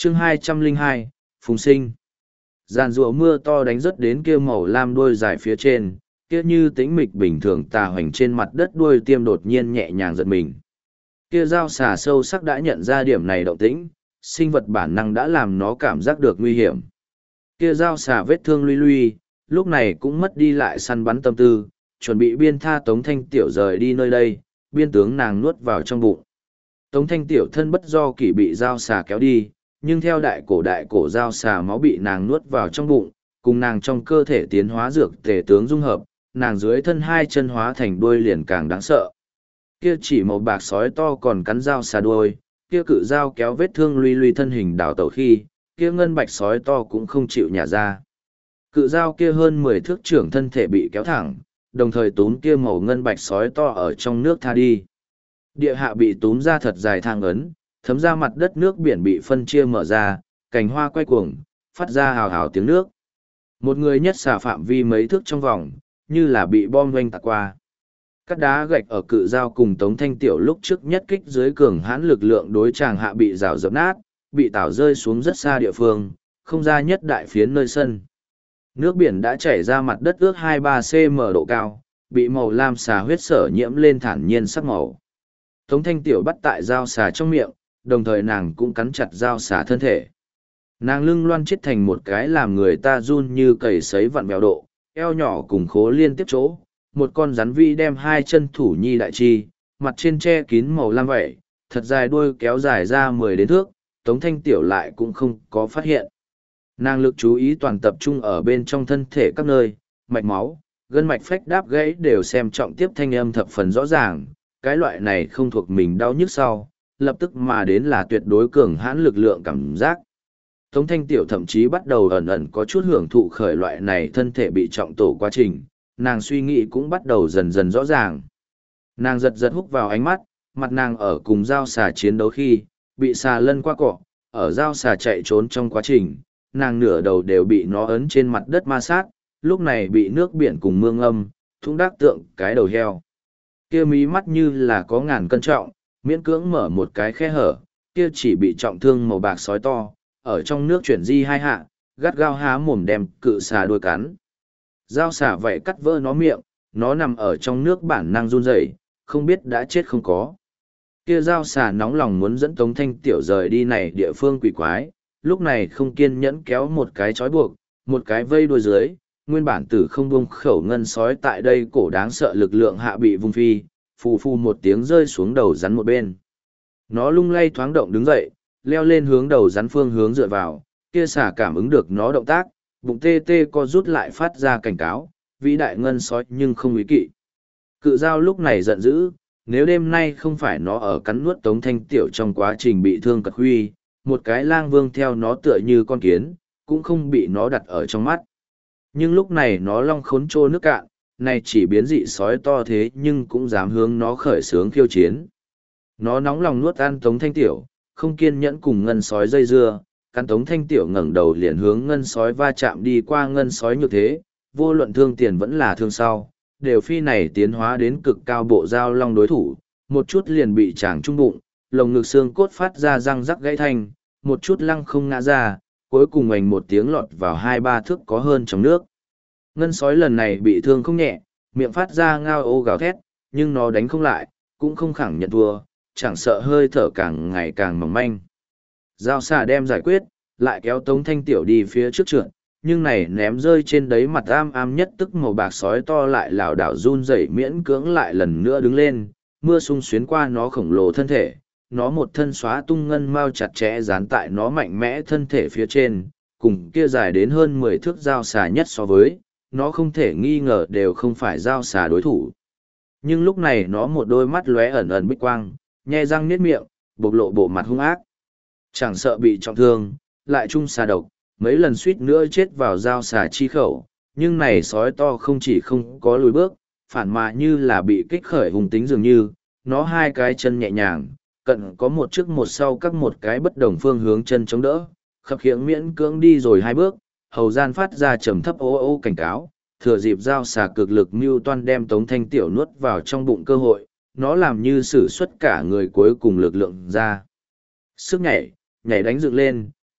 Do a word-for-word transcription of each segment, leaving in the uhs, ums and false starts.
chương hai trăm lẻ hai, Phùng Sinh. Giàn rùa mưa to đánh rớt đến kia màu lam đuôi dài phía trên, kia như tĩnh mịch bình thường tà hoành trên mặt đất đuôi tiêm đột nhiên nhẹ nhàng giật mình. Kia dao xà sâu sắc đã nhận ra điểm này động tĩnh, sinh vật bản năng đã làm nó cảm giác được nguy hiểm. Kia dao xà vết thương luy luy, lúc này cũng mất đi lại săn bắn tâm tư, chuẩn bị biên tha Tống Thanh Tiểu rời đi nơi đây, biên tướng nàng nuốt vào trong bụng. Tống Thanh Tiểu thân bất do kỷ bị dao xà kéo đi, nhưng theo đại cổ đại cổ dao xà máu bị nàng nuốt vào trong bụng, cùng nàng trong cơ thể tiến hóa dược tề tướng dung hợp, nàng dưới thân hai chân hóa thành đuôi liền càng đáng sợ. Kia chỉ màu bạc sói to còn cắn dao xà đuôi, kia cự dao kéo vết thương luy luy thân hình đảo tẩu khi, kia ngân bạch sói to cũng không chịu nhả ra. Cự dao kia hơn mười thước trưởng thân thể bị kéo thẳng, đồng thời túm kia màu ngân bạch sói to ở trong nước tha đi. Địa hạ bị túm ra thật dài thang ấn, thấm ra mặt đất nước biển bị phân chia mở ra, cành hoa quay cuồng, phát ra hào hào tiếng nước. Một người nhất xà phạm vi mấy thước trong vòng, như là bị bom doanh tạc qua. Các đá gạch ở cự dao cùng Tống Thanh Tiểu lúc trước nhất kích dưới cường hãn lực lượng đối tràng hạ bị rào dập nát, bị tảo rơi xuống rất xa địa phương, không ra nhất đại phiến nơi sân. Nước biển đã chảy ra mặt đất ước hai ba xăng ti mét độ cao, bị màu lam xà huyết sở nhiễm lên thản nhiên sắc màu. Tống Thanh Tiểu bắt tại dao xà trong miệng, đồng thời nàng cũng cắn chặt dao xà thân thể. Nàng lưng loan chết thành một cái làm người ta run như cầy sấy vặn vẹo độ, eo nhỏ cùng khố liên tiếp chỗ, một con rắn vi đem hai chân thủ nhi đại chi, mặt trên che kín màu lam vẩy, thật dài đuôi kéo dài ra mười đến thước, Tống Thanh Tiểu lại cũng không có phát hiện. Nàng lực chú ý toàn tập trung ở bên trong thân thể các nơi, mạch máu, gân mạch phách đáp gãy đều xem trọng tiếp thanh âm thập phần rõ ràng, cái loại này không thuộc mình đau nhức sau, lập tức mà đến là tuyệt đối cường hãn lực lượng cảm giác. Tống Thanh Tiểu thậm chí bắt đầu ẩn ẩn có chút hưởng thụ khởi loại này thân thể bị trọng tổ quá trình, nàng suy nghĩ cũng bắt đầu dần dần rõ ràng. Nàng giật giật hút vào ánh mắt, mặt nàng ở cùng dao xà chiến đấu khi, bị xà lân qua cọ, ở dao xà chạy trốn trong quá trình, nàng nửa đầu đều bị nó ấn trên mặt đất ma sát, lúc này bị nước biển cùng mương âm, thung đắc tượng cái đầu heo. Kia mí mắt như là có ngàn cân trọng, miễn cưỡng mở một cái khe hở, kia chỉ bị trọng thương màu bạc sói to, ở trong nước chuyển di hai hạ, gắt gao há mồm đem cự xà đuôi cắn. Dao xà vậy cắt vỡ nó miệng, nó nằm ở trong nước bản năng run rẩy, không biết đã chết không có. Kia dao xà nóng lòng muốn dẫn Tống Thanh Tiểu rời đi này địa phương quỷ quái, lúc này không kiên nhẫn kéo một cái trói buộc, một cái vây đuôi dưới, nguyên bản tử không buông khẩu ngân sói tại đây cổ đáng sợ lực lượng hạ bị vung phi, phù phù một tiếng rơi xuống đầu rắn một bên. Nó lung lay thoáng động đứng dậy, leo lên hướng đầu rắn phương hướng dựa vào, kia xà cảm ứng được nó động tác, bụng tê tê co rút lại phát ra cảnh cáo, vĩ đại ngân sói nhưng không ý kỵ. Cự dao lúc này giận dữ, nếu đêm nay không phải nó ở cắn nuốt Tống Thanh Tiểu trong quá trình bị thương cật huy, một cái lang vương theo nó tựa như con kiến, cũng không bị nó đặt ở trong mắt. Nhưng lúc này nó long khốn trô nước cạn, này chỉ biến dị sói to thế nhưng cũng dám hướng nó khởi sướng khiêu chiến. Nó nóng lòng nuốt ăn Tống Thanh Tiểu, không kiên nhẫn cùng ngân sói dây dưa, căn Tống Thanh Tiểu ngẩng đầu liền hướng ngân sói va chạm đi qua ngân sói như thế, vô luận thương tiền vẫn là thương sau, đều phi này tiến hóa đến cực cao bộ dao long đối thủ, một chút liền bị chàng trung bụng, lồng ngực xương cốt phát ra răng rắc gãy thanh, một chút lăng không ngã ra, cuối cùng ảnh một tiếng lọt vào hai ba thước có hơn trong nước. Ngân sói lần này bị thương không nhẹ, miệng phát ra ngao ô gào thét, nhưng nó đánh không lại, cũng không khẳng nhận thua, chẳng sợ hơi thở càng ngày càng mỏng manh. Dao xà đem giải quyết, lại kéo Tống Thanh Tiểu đi phía trước trượt, nhưng này ném rơi trên đấy mặt am am nhất tức màu bạc sói to lại lảo đảo run rẩy miễn cưỡng lại lần nữa đứng lên, mưa sung xuyến qua nó khổng lồ thân thể, nó một thân xóa tung ngân mau chặt chẽ dán tại nó mạnh mẽ thân thể phía trên, cùng kia dài đến hơn mười thước dao xà nhất so với, nó không thể nghi ngờ đều không phải dao xà đối thủ. Nhưng lúc này nó một đôi mắt lóe ẩn ẩn bích quang, nhe răng niết miệng, bộc lộ bộ mặt hung ác. Chẳng sợ bị trọng thương, lại chung xà độc, mấy lần suýt nữa chết vào dao xà chi khẩu, nhưng này sói to không chỉ không có lùi bước, phản mà như là bị kích khởi hùng tính dường như, nó hai cái chân nhẹ nhàng, cận có một trước một sau các một cái bất đồng phương hướng chân chống đỡ, khập khiễng miễn cưỡng đi rồi hai bước, hầu gian phát ra trầm thấp ô ô cảnh cáo, thừa dịp dao xà cực lực mưu toan đem Tống Thanh Tiểu nuốt vào trong bụng cơ hội, nó làm như sử xuất cả người cuối cùng lực lượng ra. Sức nhảy, nhảy đánh dựng lên,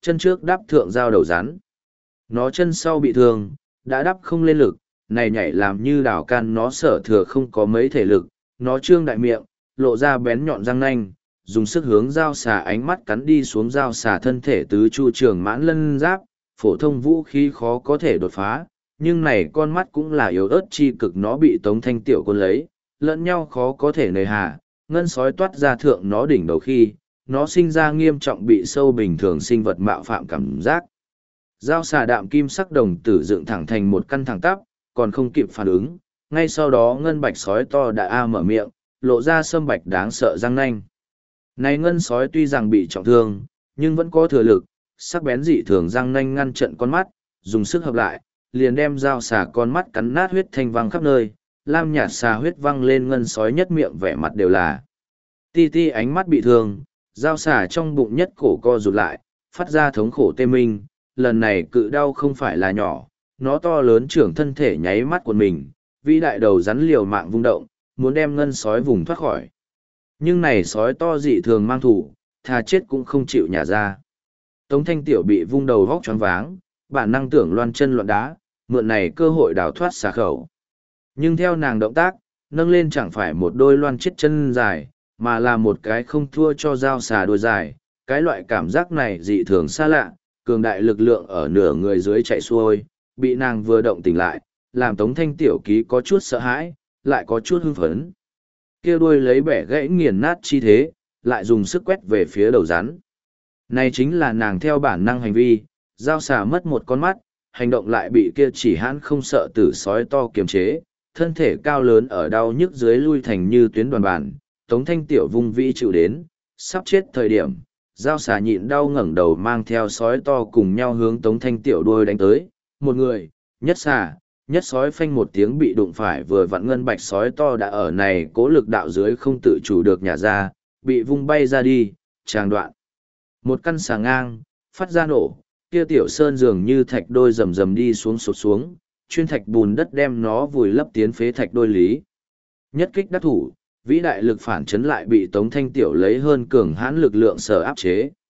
chân trước đắp thượng dao đầu rắn. Nó chân sau bị thương, đã đắp không lên lực, này nhảy làm như đảo can nó sở thừa không có mấy thể lực, nó trương đại miệng, lộ ra bén nhọn răng nanh, dùng sức hướng dao xà ánh mắt cắn đi xuống dao xà thân thể tứ chu trường mãn lân giáp, phổ thông vũ khí khó có thể đột phá, nhưng này con mắt cũng là yếu ớt chi cực nó bị Tống Thanh Tiểu quân lấy, lẫn nhau khó có thể nề hà, ngân sói toát ra thượng nó đỉnh đầu khi, nó sinh ra nghiêm trọng bị sâu bình thường sinh vật mạo phạm cảm giác. Dao xà đạm kim sắc đồng tử dựng thẳng thành một căn thẳng tắp, còn không kịp phản ứng, ngay sau đó ngân bạch sói to đã a mở miệng, lộ ra sâm bạch đáng sợ răng nanh. Này ngân sói tuy rằng bị trọng thương, nhưng vẫn có thừa lực, sắc bén dị thường răng nanh ngăn trận con mắt, dùng sức hợp lại, liền đem dao xà con mắt cắn nát huyết thanh văng khắp nơi, lam nhạt xà huyết văng lên ngân sói nhất miệng vẻ mặt đều là. Ti ti ánh mắt bị thương, dao xà trong bụng nhất cổ co rụt lại, phát ra thống khổ tê minh, lần này cự đau không phải là nhỏ, nó to lớn trưởng thân thể nháy mắt của mình, vĩ đại đầu rắn liều mạng vung động, muốn đem ngân sói vùng thoát khỏi. Nhưng này sói to dị thường mang thủ, thà chết cũng không chịu nhả ra. Tống Thanh Tiểu bị vung đầu vóc choáng váng, bản năng tưởng loan chân loạn đá, mượn này cơ hội đào thoát xà khẩu. Nhưng theo nàng động tác, nâng lên chẳng phải một đôi loan chết chân dài, mà là một cái không thua cho dao xà đôi dài. Cái loại cảm giác này dị thường xa lạ, cường đại lực lượng ở nửa người dưới chạy xuôi, bị nàng vừa động tỉnh lại, làm Tống Thanh Tiểu ký có chút sợ hãi, lại có chút hưng phấn. Kia đuôi lấy bẻ gãy nghiền nát chi thế, lại dùng sức quét về phía đầu rắn. Này chính là nàng theo bản năng hành vi, dao xà mất một con mắt, hành động lại bị kia chỉ hãn không sợ tử sói to kiềm chế, thân thể cao lớn ở đau nhức dưới lui thành như tuyến đoàn bản, Tống Thanh Tiểu vung vĩ chịu đến, sắp chết thời điểm, dao xà nhịn đau ngẩng đầu mang theo sói to cùng nhau hướng Tống Thanh Tiểu đuôi đánh tới, một người, nhất xà, nhất sói phanh một tiếng bị đụng phải vừa vặn ngân bạch sói to đã ở này cố lực đạo dưới không tự chủ được nhả ra, bị vung bay ra đi, tràng đoạn. Một căn xà ngang, phát ra nổ, kia tiểu sơn dường như thạch đôi rầm rầm đi xuống sụt xuống, chuyên thạch bùn đất đem nó vùi lấp tiến phế thạch đôi lý. Nhất kích đắc thủ, vĩ đại lực phản chấn lại bị Tống Thanh Tiểu lấy hơn cường hãn lực lượng sở áp chế.